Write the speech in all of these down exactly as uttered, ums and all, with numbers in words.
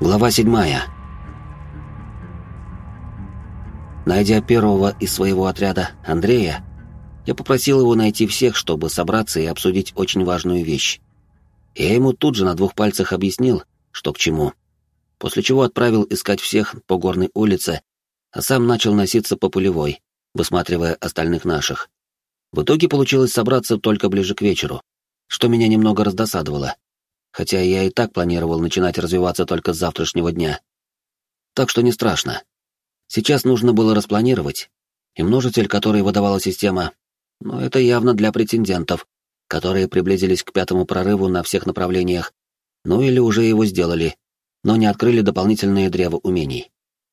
Глава седьмая. Найдя первого из своего отряда, Андрея, я попросил его найти всех, чтобы собраться и обсудить очень важную вещь. Я ему тут же на двух пальцах объяснил, что к чему, после чего отправил искать всех по горной улице, а сам начал носиться по полевой, высматривая остальных наших. В итоге получилось собраться только ближе к вечеру, что меня немного раздосадовало, хотя я и так планировал начинать развиваться только с завтрашнего дня. Так что не страшно. Сейчас нужно было распланировать, и множитель, который выдавала система, но это явно для претендентов, которые приблизились к пятому прорыву на всех направлениях, ну или уже его сделали, но не открыли дополнительные древа умений.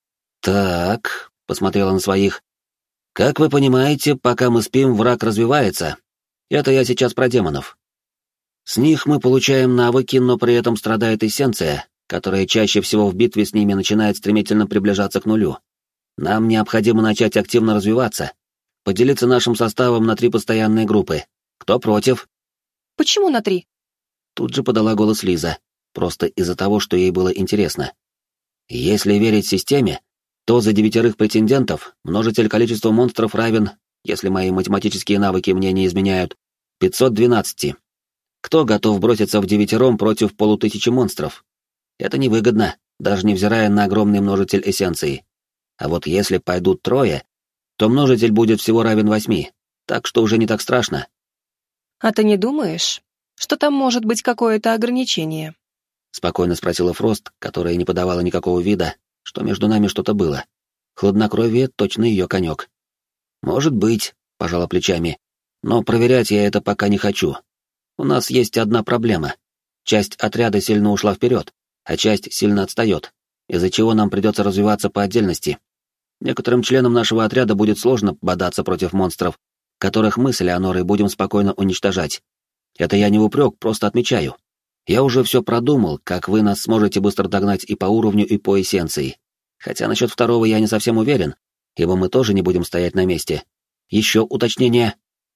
«Так», — посмотрела на своих, — «как вы понимаете, пока мы спим, враг развивается. Это я сейчас про демонов. С них мы получаем навыки, но при этом страдает эссенция, которая чаще всего в битве с ними начинает стремительно приближаться к нулю. Нам необходимо начать активно развиваться, поделиться нашим составом на три постоянные группы. Кто против?» «Почему на три?» Тут же подала голос Лиза, просто из-за того, что ей было интересно. Если верить системе, то за девятерых претендентов множитель количества монстров равен, если мои математические навыки мне не изменяют, пятьсот двенадцать. Кто готов броситься в девятером против полутысячи монстров? Это невыгодно, даже невзирая на огромный множитель эссенции. А вот если пойдут трое, то множитель будет всего равен восьми, так что уже не так страшно. «А ты не думаешь, что там может быть какое-то ограничение?» — спокойно спросила Фрост, которая не подавала никакого вида, что между нами что-то было. Хладнокровие — точно ее конек. «Может быть», — пожала плечами, — «но проверять я это пока не хочу. У нас есть одна проблема. Часть отряда сильно ушла вперед, а часть сильно отстает, из-за чего нам придется развиваться по отдельности. Некоторым членам нашего отряда будет сложно бодаться против монстров, которых мы с Элеонорой будем спокойно уничтожать. Это я не в упрек, просто отмечаю. Я уже все продумал, как вы нас сможете быстро догнать и по уровню, и по эссенции. Хотя насчет второго я не совсем уверен, ибо мы тоже не будем стоять на месте. Еще уточнение?»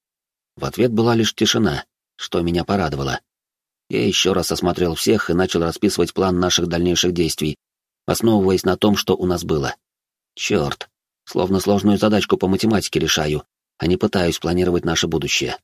В ответ была лишь тишина, что меня порадовало. Я еще раз осмотрел всех и начал расписывать план наших дальнейших действий, основываясь на том, что у нас было. Черт, словно сложную задачку по математике решаю, а не пытаюсь планировать наше будущее.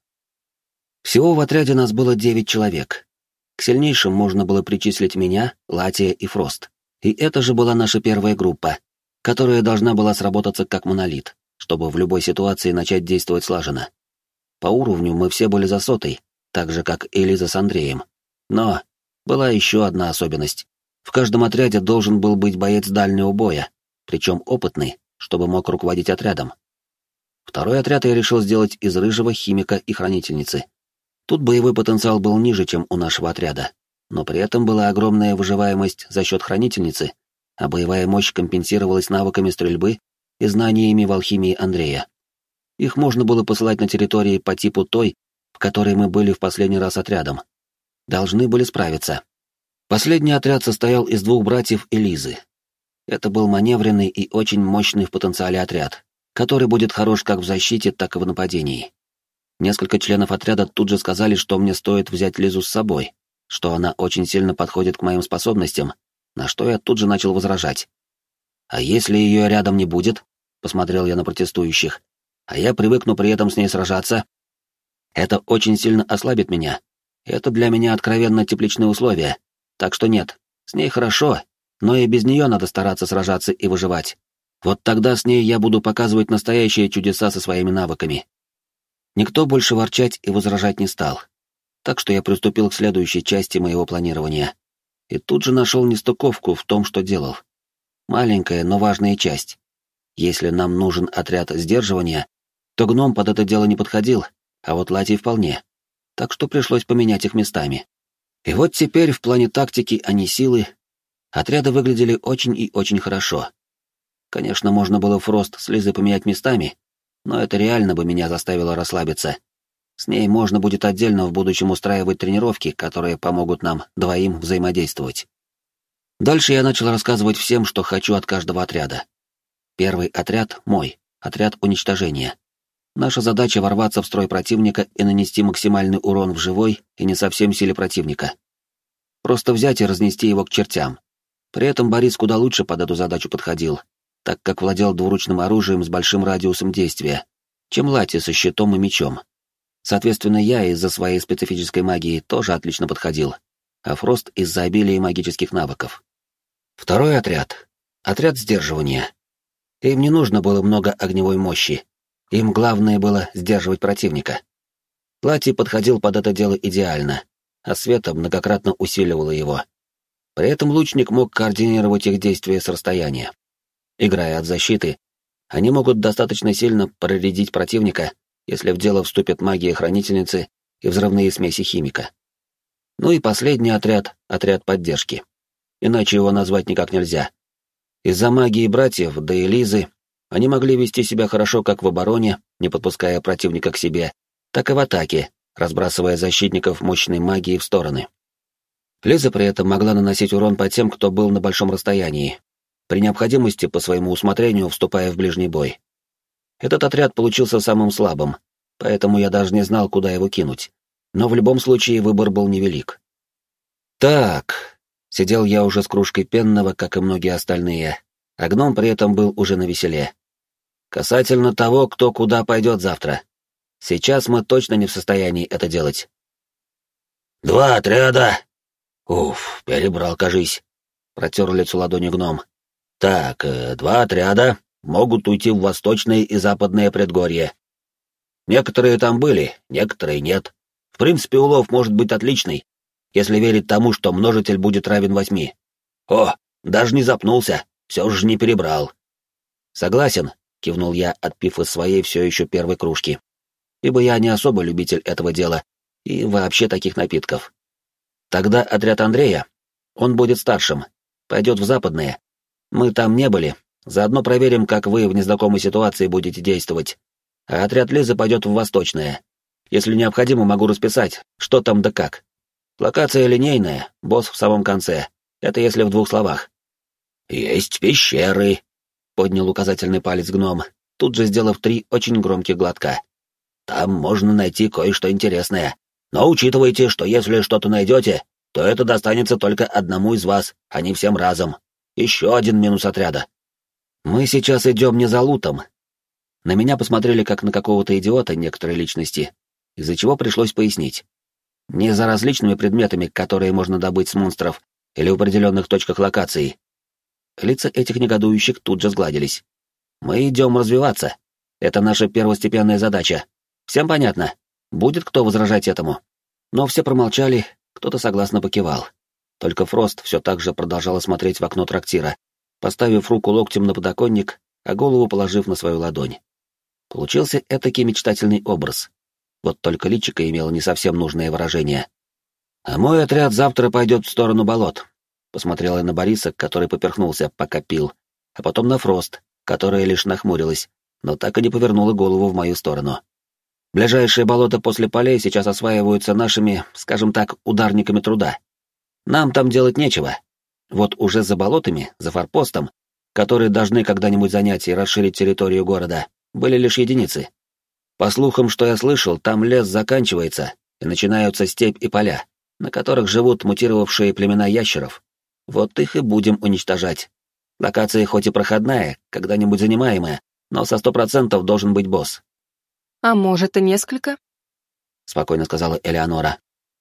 Всего в отряде нас было девять человек. К сильнейшим можно было причислить меня, Латия и Фрост. И это же была наша первая группа, которая должна была сработаться как монолит, чтобы в любой ситуации начать действовать слаженно. По уровню мы все были за сотой, так же, как и Лиза с Андреем. Но была еще одна особенность. В каждом отряде должен был быть боец дальнего боя, причем опытный, чтобы мог руководить отрядом. Второй отряд я решил сделать из рыжего, химика и хранительницы. Тут боевой потенциал был ниже, чем у нашего отряда, но при этом была огромная выживаемость за счет хранительницы, а боевая мощь компенсировалась навыками стрельбы и знаниями в алхимии Андрея. Их можно было посылать на территории по типу той, в которой мы были в последний раз отрядом. Должны были справиться. Последний отряд состоял из двух братьев и Лизы. Это был маневренный и очень мощный в потенциале отряд, который будет хорош как в защите, так и в нападении. Несколько членов отряда тут же сказали, что мне стоит взять Лизу с собой, что она очень сильно подходит к моим способностям, на что я тут же начал возражать. «А если ее рядом не будет?» — посмотрел я на протестующих. «А я привыкну при этом с ней сражаться. Это очень сильно ослабит меня. Это для меня откровенно тепличные условия. Так что нет, с ней хорошо, но и без нее надо стараться сражаться и выживать. Вот тогда с ней я буду показывать настоящие чудеса со своими навыками». Никто больше ворчать и возражать не стал. Так что я приступил к следующей части моего планирования. И тут же нашел нестыковку в том, что делал. Маленькая, но важная часть. Если нам нужен отряд сдерживания, то гном под это дело не подходил, а вот Латий вполне. Так что пришлось поменять их местами. И вот теперь в плане тактики, а не силы, отряды выглядели очень и очень хорошо. Конечно, можно было Фрост с Лизой поменять местами, но это реально бы меня заставило расслабиться. С ней можно будет отдельно в будущем устраивать тренировки, которые помогут нам двоим взаимодействовать. Дальше я начал рассказывать всем, что хочу от каждого отряда. Первый отряд — мой, отряд уничтожения. Наша задача — ворваться в строй противника и нанести максимальный урон в живой и не совсем силе противника. Просто взять и разнести его к чертям. При этом Борис куда лучше под эту задачу подходил, так как владел двуручным оружием с большим радиусом действия, чем Лати со щитом и мечом. Соответственно, я из-за своей специфической магии тоже отлично подходил, а Фрост из-за обилия магических навыков. Второй отряд — отряд сдерживания. Им не нужно было много огневой мощи, им главное было сдерживать противника. Лати подходил под это дело идеально, а Света многократно усиливала его. При этом лучник мог координировать их действия с расстояния. Играя от защиты, они могут достаточно сильно проредить противника, если в дело вступит магия хранительницы и взрывные смеси химика. Ну и последний отряд — отряд поддержки. Иначе его назвать никак нельзя. Из-за магии братьев, да и Лизы, они могли вести себя хорошо как в обороне, не подпуская противника к себе, так и в атаке, разбрасывая защитников мощной магией в стороны. Лиза при этом могла наносить урон по тем, кто был на большом расстоянии, при необходимости по своему усмотрению вступая в ближний бой. Этот отряд получился самым слабым, поэтому я даже не знал, куда его кинуть, но в любом случае выбор был невелик. Так, сидел я уже с кружкой пенного, как и многие остальные, а гном при этом был уже навеселе. Касательно того, кто куда пойдет завтра. Сейчас мы точно не в состоянии это делать. «Два отряда!» «Уф, перебрал, кажись», — протер лицо ладонью гном. «Так, э, два отряда могут уйти в восточное и западное предгорье. Некоторые там были, некоторые нет. В принципе, улов может быть отличный, если верить тому, что множитель будет равен восьми. О, даже не запнулся, все же не перебрал». «Согласен», — кивнул я, отпив из своей все еще первой кружки, ибо я не особо любитель этого дела и вообще таких напитков. «Тогда отряд Андрея, он будет старшим, пойдет в западное. Мы там не были, заодно проверим, как вы в незнакомой ситуации будете действовать. А отряд Лизы пойдет в восточное. Если необходимо, могу расписать, что там да как. Локация линейная, босс в самом конце. Это если в двух словах». «Есть пещеры», — поднял указательный палец гном, тут же сделав три очень громких глотка. «Там можно найти кое-что интересное. Но учитывайте, что если что-то найдете, то это достанется только одному из вас, а не всем разом. Еще один минус отряда». «Мы сейчас идем не за лутом». На меня посмотрели как на какого-то идиота некоторые личности, из-за чего пришлось пояснить. Не за различными предметами, которые можно добыть с монстров или в определенных точках локации. Лица этих негодующих тут же сгладились. «Мы идем развиваться. Это наша первостепенная задача. Всем понятно? Будет кто возражать этому?» Но все промолчали, кто-то согласно покивал. Только Фрост все так же продолжала смотреть в окно трактира, поставив руку локтем на подоконник, а голову положив на свою ладонь. Получился этакий мечтательный образ. Вот только личико имело не совсем нужное выражение. «А мой отряд завтра пойдет в сторону болот», — посмотрела я на Бориса, который поперхнулся, пока пил, а потом на Фрост, которая лишь нахмурилась, но так и не повернула голову в мою сторону. «Ближайшие болота после полей сейчас осваиваются нашими, скажем так, ударниками труда. Нам там делать нечего. Вот уже за болотами, за форпостом, которые должны когда-нибудь занять и расширить территорию города, были лишь единицы. По слухам, что я слышал, там лес заканчивается, и начинаются степь и поля, на которых живут мутировавшие племена ящеров. Вот их и будем уничтожать. Локация хоть и проходная, когда-нибудь занимаемая, но со сто процентов должен быть босс». «А может, и несколько?» — спокойно сказала Элеонора.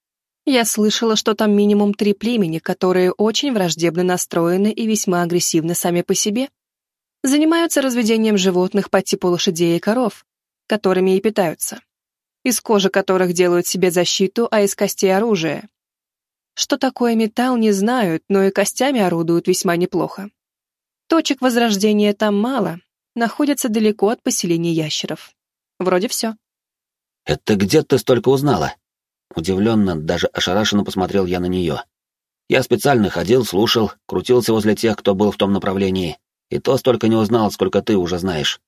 «Я слышала, что там минимум три племени, которые очень враждебно настроены и весьма агрессивны сами по себе. Занимаются разведением животных по типу лошадей и коров, которыми и питаются. Из кожи которых делают себе защиту, а из костей оружие. Что такое металл, не знают, но и костями орудуют весьма неплохо. Точек возрождения там мало, находятся далеко от поселений ящеров. Вроде все». «Это где ты столько узнала?» Удивленно, даже ошарашенно посмотрел я на нее. Я специально ходил, слушал, крутился возле тех, кто был в том направлении, и то столько не узнал, сколько ты уже знаешь.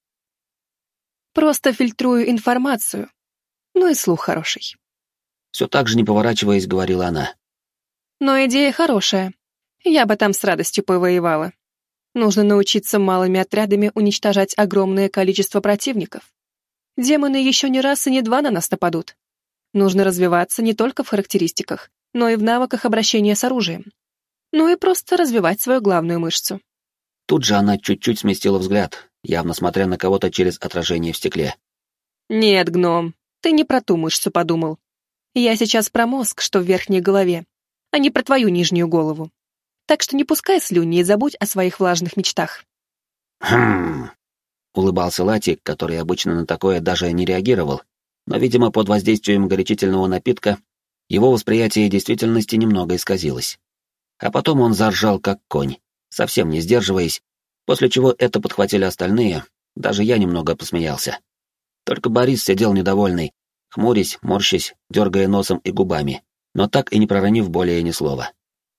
«Просто фильтрую информацию. Ну и слух хороший». Все так же, не поворачиваясь, говорила она. «Но идея хорошая. Я бы там с радостью повоевала. Нужно научиться малыми отрядами уничтожать огромное количество противников. Демоны еще не раз и не два на нас нападут. Нужно развиваться не только в характеристиках, но и в навыках обращения с оружием. Ну и просто развивать свою главную мышцу. Тут же она чуть-чуть сместила взгляд, явно смотря на кого-то через отражение в стекле. Нет, гном, ты не про ту мышцу подумал. Я сейчас про мозг, что в верхней голове, а не про твою нижнюю голову. Так что не пускай слюни и забудь о своих влажных мечтах. «Хм...» — улыбался Лати, который обычно на такое даже не реагировал, но, видимо, под воздействием горячительного напитка его восприятие действительности немного исказилось. А потом он заржал как конь, совсем не сдерживаясь, после чего это подхватили остальные, даже я немного посмеялся. Только Борис сидел недовольный, хмурясь, морщась, дергая носом и губами, но так и не проронив более ни слова.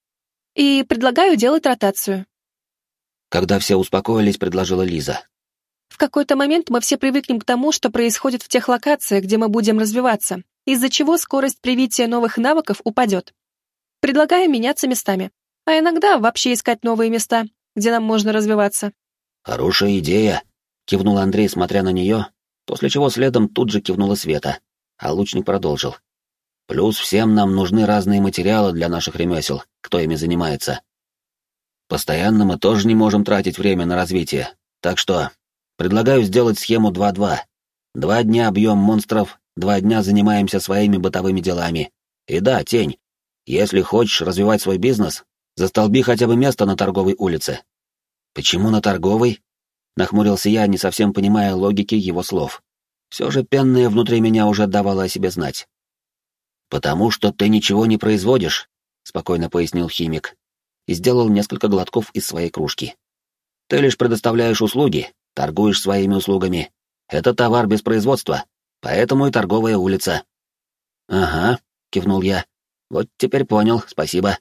И предлагаю делать ротацию. Когда все успокоились, предложила Лиза. В какой-то момент мы все привыкнем к тому, что происходит в тех локациях, где мы будем развиваться, из-за чего скорость привития новых навыков упадет. Предлагаю меняться местами, а иногда вообще искать новые места, где нам можно развиваться. «Хорошая идея», — кивнул Андрей, смотря на нее, после чего следом тут же кивнула Света, а лучник продолжил. «Плюс всем нам нужны разные материалы для наших ремесел, кто ими занимается. Постоянно мы тоже не можем тратить время на развитие, так что предлагаю сделать схему два-два. Два дня бьем монстров, два дня занимаемся своими бытовыми делами. И да, Тень, если хочешь развивать свой бизнес, застолби хотя бы место на торговой улице». «Почему на торговой?» — нахмурился я, не совсем понимая логики его слов. Все же пенное внутри меня уже давало о себе знать. «Потому что ты ничего не производишь», — спокойно пояснил химик и сделал несколько глотков из своей кружки. «Ты лишь предоставляешь услуги, торгуешь своими услугами. Это товар без производства, поэтому и торговая улица». «Ага», — кивнул я. «Вот теперь понял, спасибо».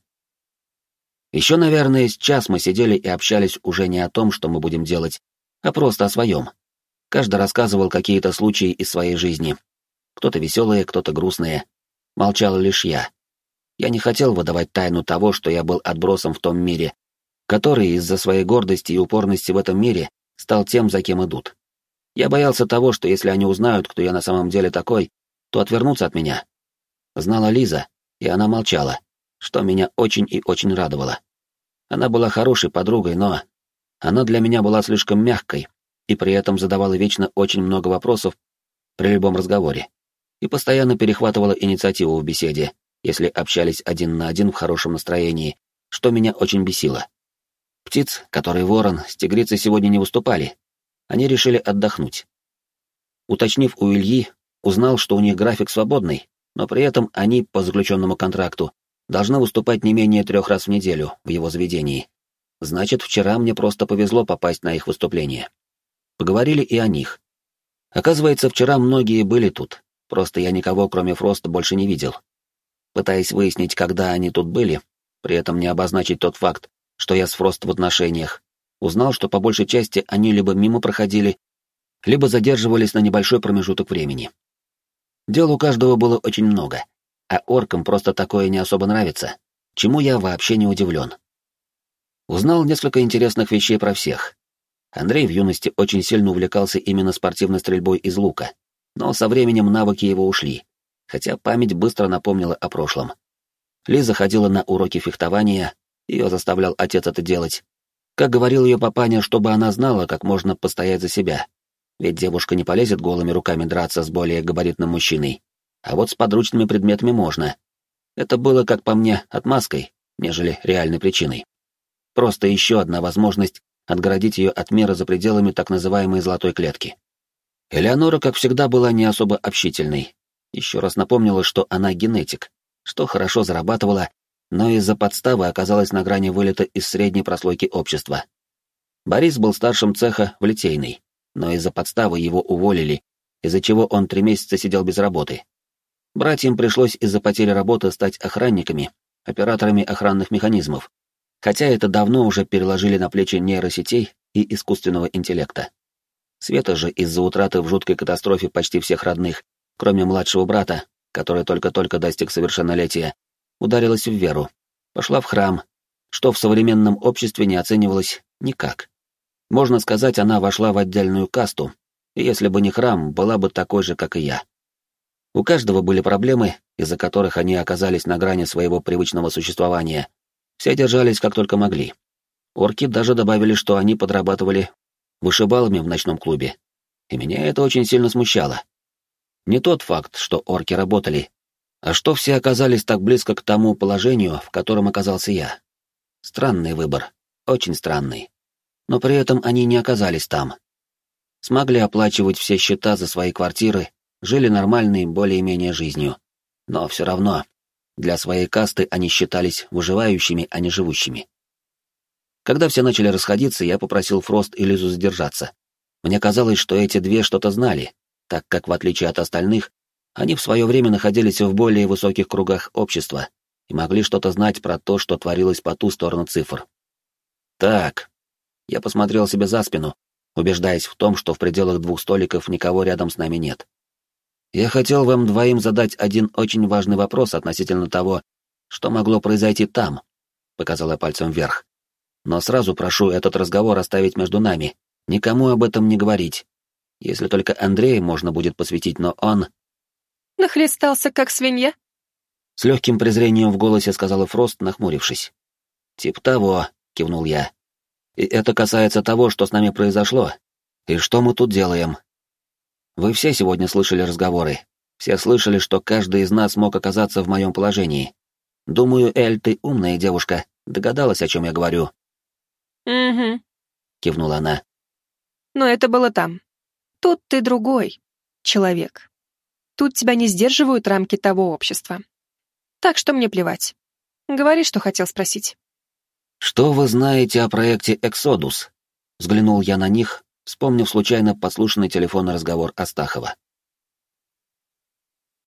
Еще, наверное, с час мы сидели и общались уже не о том, что мы будем делать, а просто о своем. Каждый рассказывал какие-то случаи из своей жизни. Кто-то веселые, кто-то грустные. Молчал лишь я. Я не хотел выдавать тайну того, что я был отбросом в том мире, который из-за своей гордости и упорности в этом мире стал тем, за кем идут. Я боялся того, что если они узнают, кто я на самом деле такой, то отвернутся от меня. Знала Лиза, и она молчала, что меня очень и очень радовало. Она была хорошей подругой, но она для меня была слишком мягкой и при этом задавала вечно очень много вопросов при любом разговоре и постоянно перехватывала инициативу в беседе, если общались один на один в хорошем настроении, что меня очень бесило. Птиц, которые ворон, с тигрицей сегодня не выступали. Они решили отдохнуть. Уточнив у Ильи, узнал, что у них график свободный, но при этом они, по заключенному контракту, должны выступать не менее трех раз в неделю в его заведении. Значит, вчера мне просто повезло попасть на их выступление. Поговорили и о них. Оказывается, вчера многие были тут, просто я никого, кроме Фроста, больше не видел. Пытаясь выяснить, когда они тут были, при этом не обозначить тот факт, что я с Фрост в отношениях, узнал, что по большей части они либо мимо проходили, либо задерживались на небольшой промежуток времени. Дел у каждого было очень много, а оркам просто такое не особо нравится, чему я вообще не удивлен. Узнал несколько интересных вещей про всех. Андрей в юности очень сильно увлекался именно спортивной стрельбой из лука, но со временем навыки его ушли, хотя память быстро напомнила о прошлом. Лиза ходила на уроки фехтования, ее заставлял отец это делать. Как говорил ее папаня, чтобы она знала, как можно постоять за себя, ведь девушка не полезет голыми руками драться с более габаритным мужчиной, а вот с подручными предметами можно. Это было, как по мне, отмазкой, нежели реальной причиной. Просто еще одна возможность отгородить ее от мира за пределами так называемой золотой клетки. Элеонора, как всегда, была не особо общительной. Еще раз напомнила, что она генетик, что хорошо зарабатывала, но из-за подставы оказалась на грани вылета из средней прослойки общества. Борис был старшим цеха в Литейной, но из-за подставы его уволили, из-за чего он три месяца сидел без работы. Братьям пришлось из-за потери работы стать охранниками, операторами охранных механизмов, хотя это давно уже переложили на плечи нейросетей и искусственного интеллекта. Света же из-за утраты в жуткой катастрофе почти всех родных, кроме младшего брата, который только-только достиг совершеннолетия, ударилась в веру, пошла в храм, что в современном обществе не оценивалось никак. Можно сказать, она вошла в отдельную касту, и если бы не храм, была бы такой же, как и я. У каждого были проблемы, из-за которых они оказались на грани своего привычного существования. Все держались как только могли. Орки даже добавили, что они подрабатывали вышибалами в ночном клубе. И меня это очень сильно смущало. Не тот факт, что орки работали, а что все оказались так близко к тому положению, в котором оказался я. Странный выбор, очень странный. Но при этом они не оказались там. Смогли оплачивать все счета за свои квартиры, жили нормальной, более-менее жизнью. Но все равно, для своей касты они считались выживающими, а не живущими. Когда все начали расходиться, я попросил Фрост и Лизу задержаться. Мне казалось, что эти две что-то знали, так как, в отличие от остальных, они в свое время находились в более высоких кругах общества и могли что-то знать про то, что творилось по ту сторону цифр. Так, я посмотрел себе за спину, убеждаясь в том, что в пределах двух столиков никого рядом с нами нет. Я хотел вам двоим задать один очень важный вопрос относительно того, что могло произойти там, показал я пальцем вверх. Но сразу прошу этот разговор оставить между нами, никому об этом не говорить. Если только Андрея можно будет посвятить, но он... Нахлестался, как свинья? С легким презрением в голосе сказала Фрост, нахмурившись. «Тип того», — кивнул я. «И это касается того, что с нами произошло, и что мы тут делаем. Вы все сегодня слышали разговоры. Все слышали, что каждый из нас мог оказаться в моем положении. Думаю, Эль, ты умная девушка, догадалась, о чем я говорю». «Угу», — кивнула она. «Но это было там. Тут ты другой человек. Тут тебя не сдерживают рамки того общества. Так что мне плевать. Говори, что хотел спросить». «Что вы знаете о проекте «Эксодус»?» Взглянул я на них, вспомнив случайно подслушанный телефонный разговор Астахова.